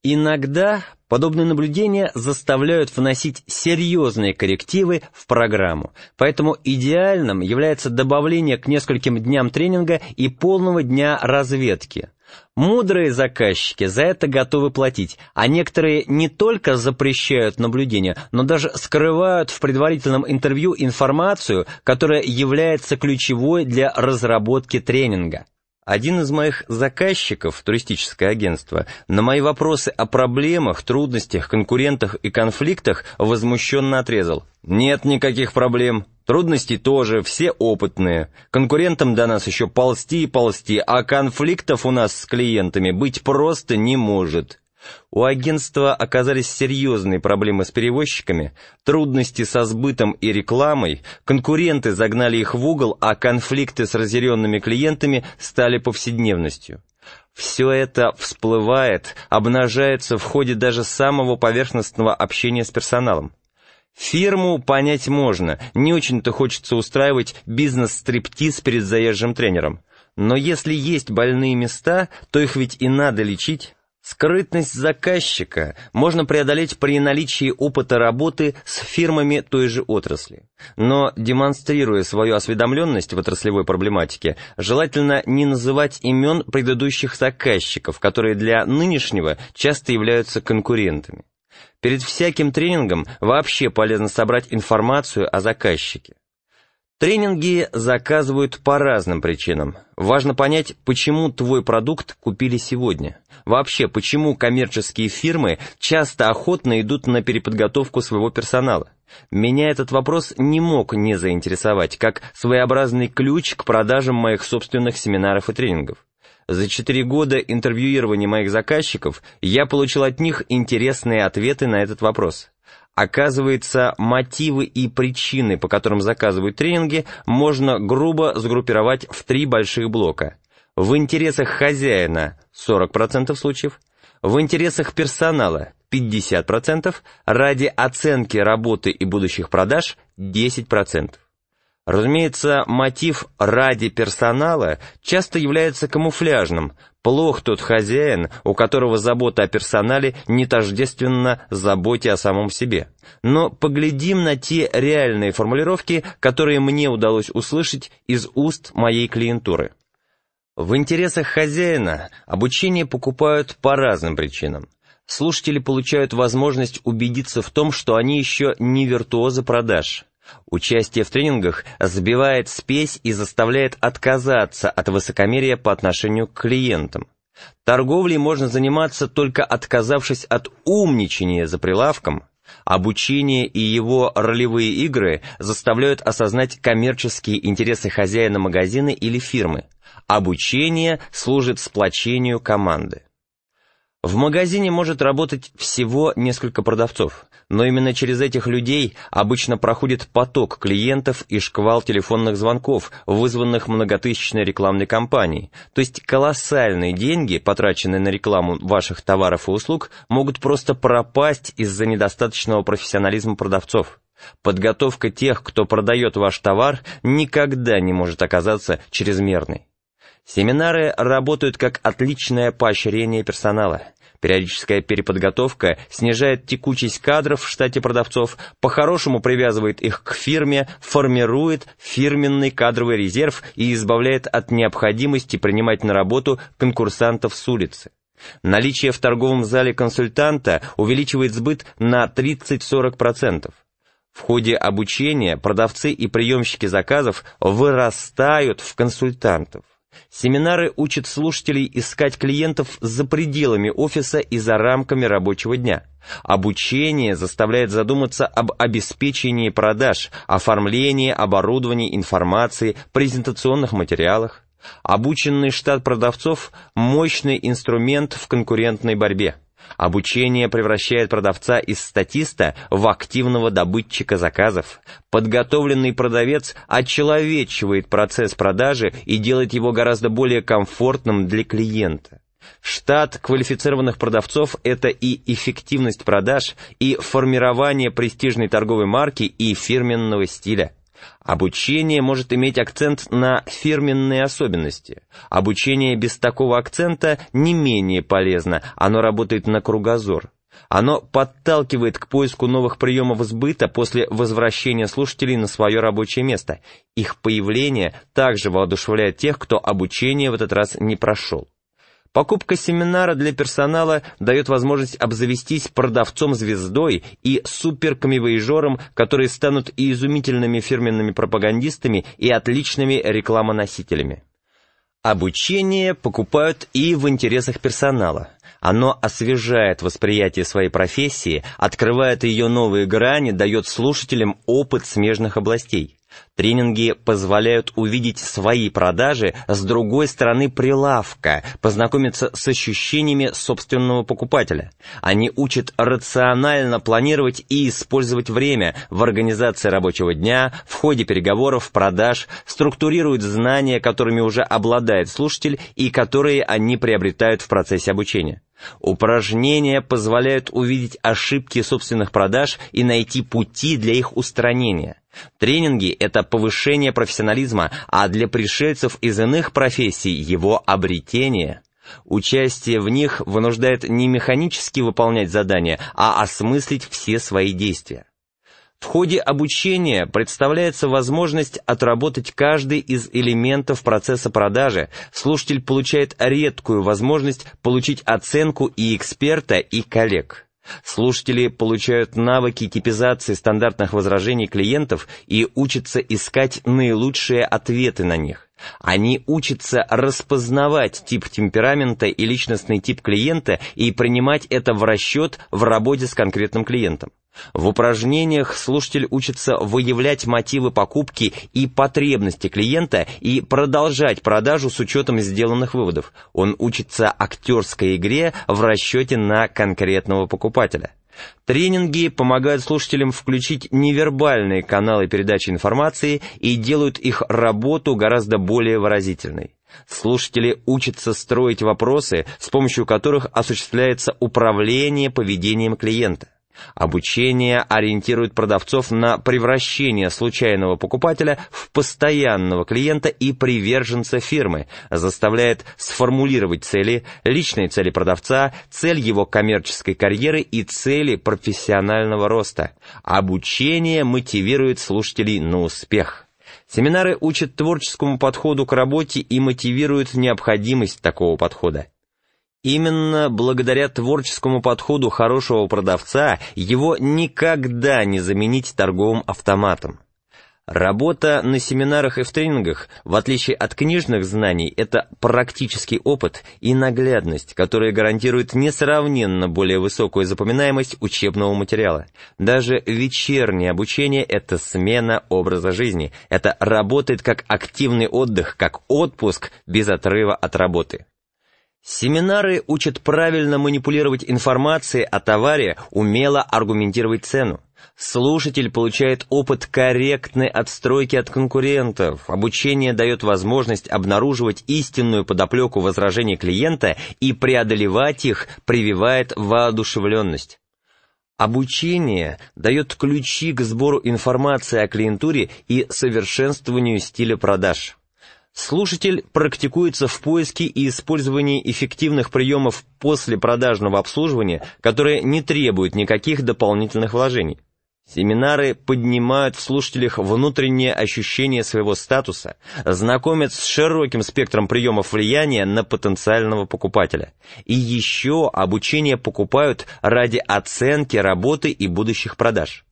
Иногда подобные наблюдения заставляют вносить серьезные коррективы в программу, поэтому идеальным является добавление к нескольким дням тренинга и полного дня разведки. Мудрые заказчики за это готовы платить, а некоторые не только запрещают наблюдения, но даже скрывают в предварительном интервью информацию, которая является ключевой для разработки тренинга. Один из моих заказчиков, туристическое агентство, на мои вопросы о проблемах, трудностях, конкурентах и конфликтах возмущенно отрезал: «Нет никаких проблем, трудностей тоже, все опытные, конкурентам до нас еще ползти и ползти, а конфликтов у нас с клиентами быть просто не может». У агентства оказались серьезные проблемы с перевозчиками, трудности со сбытом и рекламой, конкуренты загнали их в угол, а конфликты с разъяренными клиентами стали повседневностью. Все это всплывает, обнажается в ходе даже самого поверхностного общения с персоналом. Фирму понять можно, не очень-то хочется устраивать бизнес-стриптиз перед заезжим тренером. Но если есть больные места, то их ведь и надо лечить. Скрытность заказчика можно преодолеть при наличии опыта работы с фирмами той же отрасли. Но, демонстрируя свою осведомленность в отраслевой проблематике, желательно не называть имен предыдущих заказчиков, которые для нынешнего часто являются конкурентами. Перед всяким тренингом вообще полезно собрать информацию о заказчике. Тренинги заказывают по разным причинам. Важно понять, почему твой продукт купили сегодня. Вообще, почему коммерческие фирмы часто охотно идут на переподготовку своего персонала. Меня этот вопрос не мог не заинтересовать, как своеобразный ключ к продажам моих собственных семинаров и тренингов. За 4 года интервьюирования моих заказчиков я получил от них интересные ответы на этот вопрос. Оказывается, мотивы и причины, по которым заказывают тренинги, можно грубо сгруппировать в 3 больших блока. В интересах хозяина 40% случаев, в интересах персонала 50%, ради оценки работы и будущих продаж 10%. Разумеется, мотив «ради персонала» часто является камуфляжным. Плох тот хозяин, у которого забота о персонале не тождественна заботе о самом себе. Но поглядим на те реальные формулировки, которые мне удалось услышать из уст моей клиентуры. В интересах хозяина обучение покупают по разным причинам. Слушатели получают возможность убедиться в том, что они еще не виртуозы продаж. Участие в тренингах сбивает спесь и заставляет отказаться от высокомерия по отношению к клиентам. Торговлей можно заниматься, только отказавшись от умничания за прилавком. Обучение и его ролевые игры заставляют осознать коммерческие интересы хозяина магазина или фирмы. Обучение служит сплочению команды. В магазине может работать всего несколько продавцов, но именно через этих людей обычно проходит поток клиентов и шквал телефонных звонков, вызванных многотысячной рекламной кампанией. То есть колоссальные деньги, потраченные на рекламу ваших товаров и услуг, могут просто пропасть из-за недостаточного профессионализма продавцов. Подготовка тех, кто продает ваш товар, никогда не может оказаться чрезмерной. Семинары работают как отличное поощрение персонала. Периодическая переподготовка снижает текучесть кадров в штате продавцов, по-хорошему привязывает их к фирме, формирует фирменный кадровый резерв и избавляет от необходимости принимать на работу конкурсантов с улицы. Наличие в торговом зале консультанта увеличивает сбыт на 30-40%. В ходе обучения продавцы и приемщики заказов вырастают в консультантов. Семинары учат слушателей искать клиентов за пределами офиса и за рамками рабочего дня. Обучение заставляет задуматься об обеспечении продаж, оформлении, оборудовании, информации, презентационных материалах. Обученный штат продавцов – мощный инструмент в конкурентной борьбе. Обучение превращает продавца из статиста в активного добытчика заказов. Подготовленный продавец очеловечивает процесс продажи и делает его гораздо более комфортным для клиента. Штат квалифицированных продавцов – это и эффективность продаж, и формирование престижной торговой марки и фирменного стиля. Обучение может иметь акцент на фирменные особенности. Обучение без такого акцента не менее полезно, оно работает на кругозор. Оно подталкивает к поиску новых приемов сбыта после возвращения слушателей на свое рабочее место. Их появление также воодушевляет тех, кто обучение в этот раз не прошел. Покупка семинара для персонала дает возможность обзавестись продавцом-звездой и суперкамевояжером, которые станут и изумительными фирменными пропагандистами, и отличными рекламоносителями. Обучение покупают и в интересах персонала. Оно освежает восприятие своей профессии, открывает ее новые грани, дает слушателям опыт смежных областей. Тренинги позволяют увидеть свои продажи с другой стороны прилавка, познакомиться с ощущениями собственного покупателя. Они учат рационально планировать и использовать время в организации рабочего дня, в ходе переговоров, продаж, структурируют знания, которыми уже обладает слушатель и которые они приобретают в процессе обучения. Упражнения позволяют увидеть ошибки собственных продаж и найти пути для их устранения. Тренинги — это повышение профессионализма, а для пришельцев из иных профессий — его обретение. Участие в них вынуждает не механически выполнять задания, а осмыслить все свои действия. В ходе обучения представляется возможность отработать каждый из элементов процесса продажи. Слушатель получает редкую возможность получить оценку и эксперта, и коллег. Слушатели получают навыки типизации стандартных возражений клиентов и учатся искать наилучшие ответы на них. Они учатся распознавать тип темперамента и личностный тип клиента и принимать это в расчет в работе с конкретным клиентом. В упражнениях слушатель учится выявлять мотивы покупки и потребности клиента и продолжать продажу с учетом сделанных выводов. Он учится актерской игре в расчете на конкретного покупателя. Тренинги помогают слушателям включить невербальные каналы передачи информации и делают их работу гораздо более выразительной. Слушатели учатся строить вопросы, с помощью которых осуществляется управление поведением клиента. Обучение ориентирует продавцов на превращение случайного покупателя в постоянного клиента и приверженца фирмы, заставляет сформулировать цели, личные цели продавца, цель его коммерческой карьеры и цели профессионального роста. Обучение мотивирует слушателей на успех. Семинары учат творческому подходу к работе и мотивируют необходимость такого подхода. Именно благодаря творческому подходу хорошего продавца его никогда не заменить торговым автоматом. Работа на семинарах и в тренингах, в отличие от книжных знаний, это практический опыт и наглядность, которые гарантируют несравненно более высокую запоминаемость учебного материала. Даже вечернее обучение — это смена образа жизни. Это работает как активный отдых, как отпуск без отрыва от работы. Семинары учат правильно манипулировать информацией о товаре, умело аргументировать цену. Слушатель получает опыт корректной отстройки от конкурентов. Обучение дает возможность обнаруживать истинную подоплеку возражений клиента и преодолевать их, прививает воодушевленность. Обучение дает ключи к сбору информации о клиентуре и совершенствованию стиля продаж. Слушатель практикуется в поиске и использовании эффективных приемов после продажного обслуживания, которые не требуют никаких дополнительных вложений. Семинары поднимают в слушателях внутреннее ощущение своего статуса, знакомят с широким спектром приемов влияния на потенциального покупателя. И еще обучение покупают ради оценки работы и будущих продаж.